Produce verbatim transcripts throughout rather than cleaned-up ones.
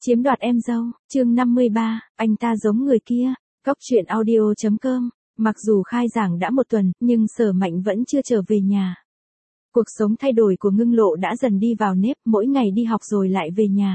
Chiếm đoạt em dâu, chương năm mươi ba, anh ta giống người kia, Cóc truyện audio chấm com. Mặc dù khai giảng đã một tuần, nhưng Sở Mạnh vẫn chưa trở về nhà. Cuộc sống thay đổi của Ngưng Lộ đã dần đi vào nếp, mỗi ngày đi học rồi lại về nhà.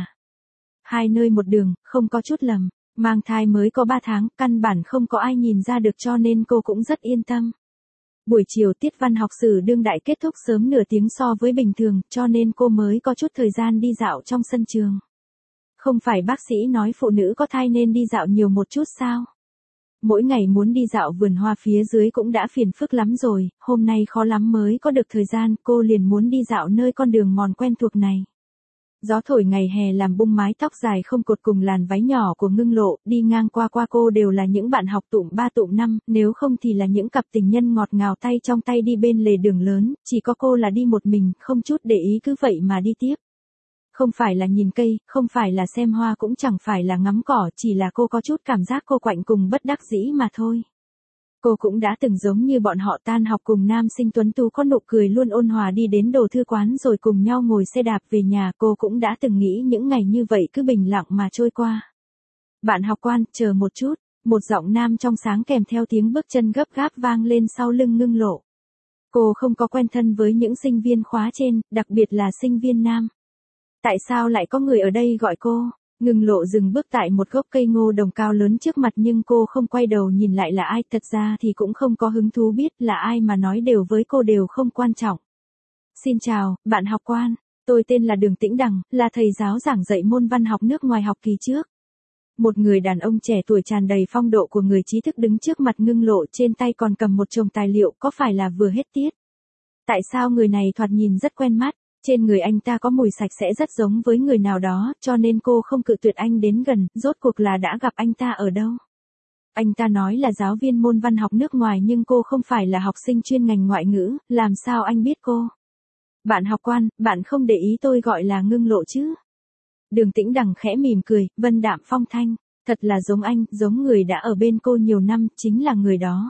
Hai nơi một đường, không có chút lầm, mang thai mới có ba tháng, căn bản không có ai nhìn ra được cho nên cô cũng rất yên tâm. Buổi chiều tiết văn học sử đương đại kết thúc sớm nửa tiếng so với bình thường, cho nên cô mới có chút thời gian đi dạo trong sân trường. Không phải bác sĩ nói phụ nữ có thai nên đi dạo nhiều một chút sao? Mỗi ngày muốn đi dạo vườn hoa phía dưới cũng đã phiền phức lắm rồi, hôm nay khó lắm mới có được thời gian, cô liền muốn đi dạo nơi con đường mòn quen thuộc này. Gió thổi ngày hè làm bung mái tóc dài không cột cùng làn váy nhỏ của Ngưng Lộ, đi ngang qua qua cô đều là những bạn học tụm ba tụm năm, nếu không thì là những cặp tình nhân ngọt ngào tay trong tay đi bên lề đường lớn, chỉ có cô là đi một mình, không chút để ý cứ vậy mà đi tiếp. Không phải là nhìn cây, không phải là xem hoa cũng chẳng phải là ngắm cỏ, chỉ là cô có chút cảm giác cô quạnh cùng bất đắc dĩ mà thôi. Cô cũng đã từng giống như bọn họ tan học cùng nam sinh tuấn tú có nụ cười luôn ôn hòa đi đến đồ thư quán rồi cùng nhau ngồi xe đạp về nhà, cô cũng đã từng nghĩ những ngày như vậy cứ bình lặng mà trôi qua. Bạn học quan, chờ một chút, một giọng nam trong sáng kèm theo tiếng bước chân gấp gáp vang lên sau lưng Ngưng Lộ. Cô không có quen thân với những sinh viên khóa trên, đặc biệt là sinh viên nam. Tại sao lại có người ở đây gọi cô? Ngưng Lộ dừng bước tại một gốc cây ngô đồng cao lớn trước mặt nhưng cô không quay đầu nhìn lại là ai, thật ra thì cũng không có hứng thú biết là ai mà nói đều với cô đều không quan trọng. Xin chào, bạn học quan, tôi tên là Đường Tĩnh Đằng, là thầy giáo giảng dạy môn văn học nước ngoài học kỳ trước. Một người đàn ông trẻ tuổi tràn đầy phong độ của người trí thức đứng trước mặt Ngưng Lộ, trên tay còn cầm một chồng tài liệu, có phải là vừa hết tiết? Tại sao người này thoạt nhìn rất quen mắt? Trên người anh ta có mùi sạch sẽ rất giống với người nào đó, cho nên cô không cự tuyệt anh đến gần, rốt cuộc là đã gặp anh ta ở đâu. Anh ta nói là giáo viên môn văn học nước ngoài nhưng cô không phải là học sinh chuyên ngành ngoại ngữ, làm sao anh biết cô? Bạn học quan, bạn không để ý tôi gọi là Ngưng Lộ chứ? Đường Tĩnh Đằng khẽ mỉm cười, vân đạm phong thanh, thật là giống anh, giống người đã ở bên cô nhiều năm, chính là người đó.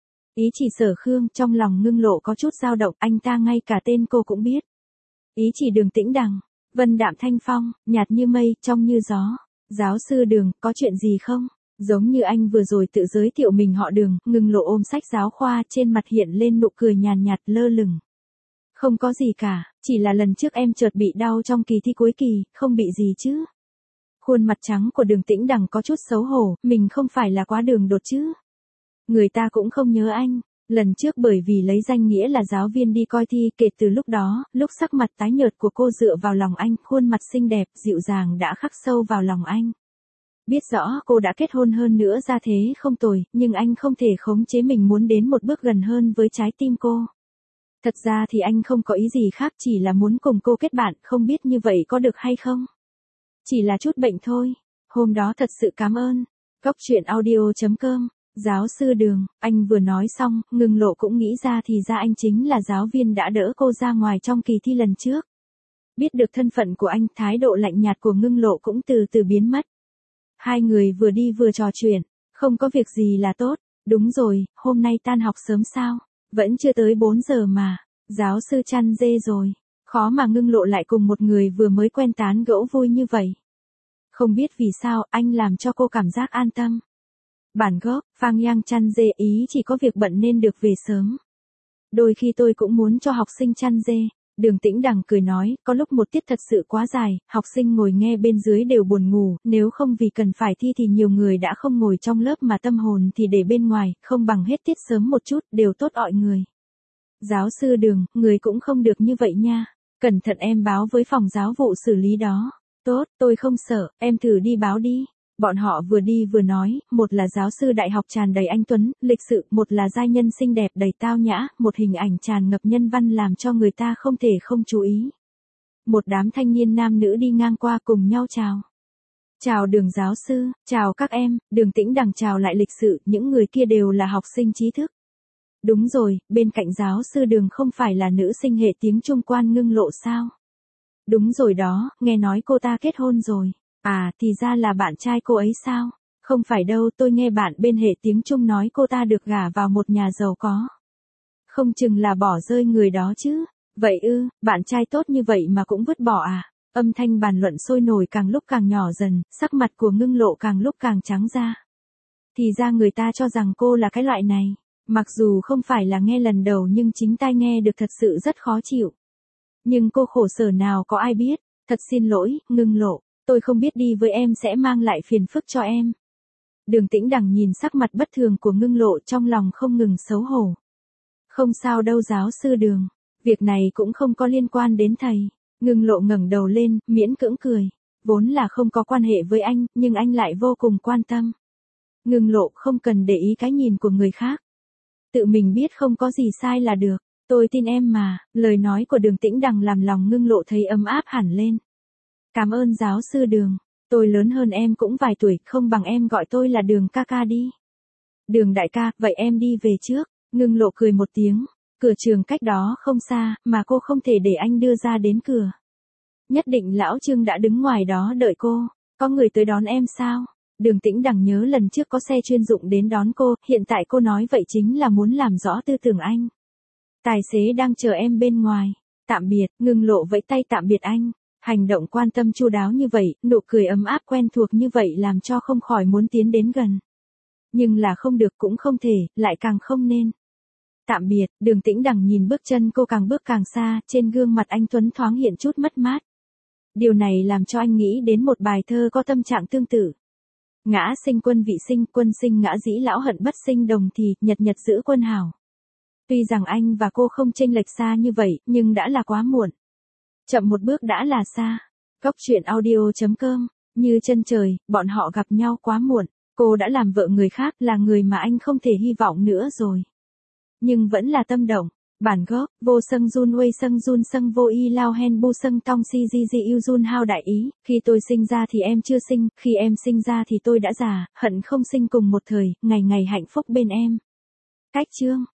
Ý chỉ Sở Khương, trong lòng Ngưng Lộ có chút dao động, anh ta ngay cả tên cô cũng biết. Ý chỉ Đường Tĩnh Đằng, vân đạm thanh phong, nhạt như mây, trong như gió. Giáo sư Đường, có chuyện gì không? Giống như anh vừa rồi tự giới thiệu mình họ Đường, Ngưng Lộ ôm sách giáo khoa, trên mặt hiện lên nụ cười nhàn nhạt lơ lửng. Không có gì cả, chỉ là lần trước em chợt bị đau trong kỳ thi cuối kỳ, không bị gì chứ. Khuôn mặt trắng của Đường Tĩnh Đằng có chút xấu hổ, mình không phải là quá đường đột chứ. Người ta cũng không nhớ anh. Lần trước bởi vì lấy danh nghĩa là giáo viên đi coi thi, kể từ lúc đó, lúc sắc mặt tái nhợt của cô dựa vào lòng anh, khuôn mặt xinh đẹp, dịu dàng đã khắc sâu vào lòng anh. Biết rõ cô đã kết hôn hơn nữa ra thế không tồi, nhưng anh không thể khống chế mình muốn đến một bước gần hơn với trái tim cô. Thật ra thì anh không có ý gì khác, chỉ là muốn cùng cô kết bạn, không biết như vậy có được hay không? Chỉ là chút bệnh thôi. Hôm đó thật sự cảm ơn. Cóc truyện audio chấm com. Giáo sư Đường, anh vừa nói xong, Ngưng Lộ cũng nghĩ ra thì ra anh chính là giáo viên đã đỡ cô ra ngoài trong kỳ thi lần trước. Biết được thân phận của anh, thái độ lạnh nhạt của Ngưng Lộ cũng từ từ biến mất. Hai người vừa đi vừa trò chuyện, không có việc gì là tốt. Đúng rồi, hôm nay tan học sớm sao? Vẫn chưa tới bốn giờ mà. Giáo sư chăn dê rồi. Khó mà Ngưng Lộ lại cùng một người vừa mới quen tán gẫu vui như vậy. Không biết vì sao, anh làm cho cô cảm giác an tâm. Bản gốc, Phang Yang chăn dê ý chỉ có việc bận nên được về sớm. Đôi khi tôi cũng muốn cho học sinh chăn dê. Đường Tĩnh Đằng cười nói, có lúc một tiết thật sự quá dài, học sinh ngồi nghe bên dưới đều buồn ngủ, nếu không vì cần phải thi thì nhiều người đã không ngồi trong lớp mà tâm hồn thì để bên ngoài, không bằng hết tiết sớm một chút, đều tốt ọi người. Giáo sư Đường, người cũng không được như vậy nha. Cẩn thận em báo với phòng giáo vụ xử lý đó. Tốt, tôi không sợ, em thử đi báo đi. Bọn họ vừa đi vừa nói, một là giáo sư đại học tràn đầy anh tuấn, lịch sự, một là giai nhân xinh đẹp đầy tao nhã, một hình ảnh tràn ngập nhân văn làm cho người ta không thể không chú ý. Một đám thanh niên nam nữ đi ngang qua cùng nhau chào. Chào Đường giáo sư, chào các em, Đường Tĩnh Đằng chào lại lịch sự, những người kia đều là học sinh trí thức. Đúng rồi, bên cạnh giáo sư Đường không phải là nữ sinh hệ tiếng Trung Quan Ngưng Lộ sao? Đúng rồi đó, nghe nói cô ta kết hôn rồi. À, thì ra là bạn trai cô ấy sao? Không phải đâu, tôi nghe bạn bên hệ tiếng Trung nói cô ta được gả vào một nhà giàu có. Không chừng là bỏ rơi người đó chứ. Vậy ư, bạn trai tốt như vậy mà cũng vứt bỏ à? Âm thanh bàn luận sôi nổi càng lúc càng nhỏ dần, sắc mặt của Ngưng Lộ càng lúc càng trắng ra. Thì ra người ta cho rằng cô là cái loại này. Mặc dù không phải là nghe lần đầu nhưng chính tai nghe được thật sự rất khó chịu. Nhưng cô khổ sở nào có ai biết. Thật xin lỗi, Ngưng Lộ, tôi không biết đi với em sẽ mang lại phiền phức cho em. Đường Tĩnh Đằng nhìn sắc mặt bất thường của Ngưng Lộ trong lòng không ngừng xấu hổ. Không sao đâu giáo sư Đường, việc này cũng không có liên quan đến thầy. Ngưng Lộ ngẩng đầu lên, miễn cưỡng cười. Vốn là không có quan hệ với anh, nhưng anh lại vô cùng quan tâm. Ngưng Lộ không cần để ý cái nhìn của người khác. Tự mình biết không có gì sai là được. Tôi tin em mà, lời nói của Đường Tĩnh Đằng làm lòng Ngưng Lộ thấy ấm áp hẳn lên. Cảm ơn giáo sư Đường, tôi lớn hơn em cũng vài tuổi, không bằng em gọi tôi là Đường ca ca đi. Đường đại ca, vậy em đi về trước. Ngưng Lộ cười một tiếng, cửa trường cách đó không xa, mà cô không thể để anh đưa ra đến cửa. Nhất định lão Trương đã đứng ngoài đó đợi cô, có người tới đón em sao? Đường Tĩnh Đằng nhớ lần trước có xe chuyên dụng đến đón cô, hiện tại cô nói vậy chính là muốn làm rõ tư tưởng anh. Tài xế đang chờ em bên ngoài. Tạm biệt, Ngưng Lộ vẫy tay tạm biệt anh. Hành động quan tâm chu đáo như vậy, nụ cười ấm áp quen thuộc như vậy làm cho không khỏi muốn tiến đến gần. Nhưng là không được cũng không thể, lại càng không nên. Tạm biệt, Đường Tĩnh Đằng nhìn bước chân cô càng bước càng xa, trên gương mặt anh tuấn thoáng hiện chút mất mát. Điều này làm cho anh nghĩ đến một bài thơ có tâm trạng tương tự. Ngã sinh quân vị sinh, quân sinh ngã dĩ lão hận bất sinh đồng thì, nhật nhật giữ quân hảo. Tuy rằng anh và cô không chênh lệch xa như vậy, nhưng đã là quá muộn. Chậm một bước đã là xa. Cóc truyện audio chấm com, như chân trời, bọn họ gặp nhau quá muộn. Cô đã làm vợ người khác, là người mà anh không thể hy vọng nữa rồi. Nhưng vẫn là tâm động. Bản gốc, vô sâng run uê sâng run sâng vô y lao hen bu sâng tong si di di yêu run hao đại ý, khi tôi sinh ra thì em chưa sinh, khi em sinh ra thì tôi đã già, hận không sinh cùng một thời, ngày ngày hạnh phúc bên em. Cách chương.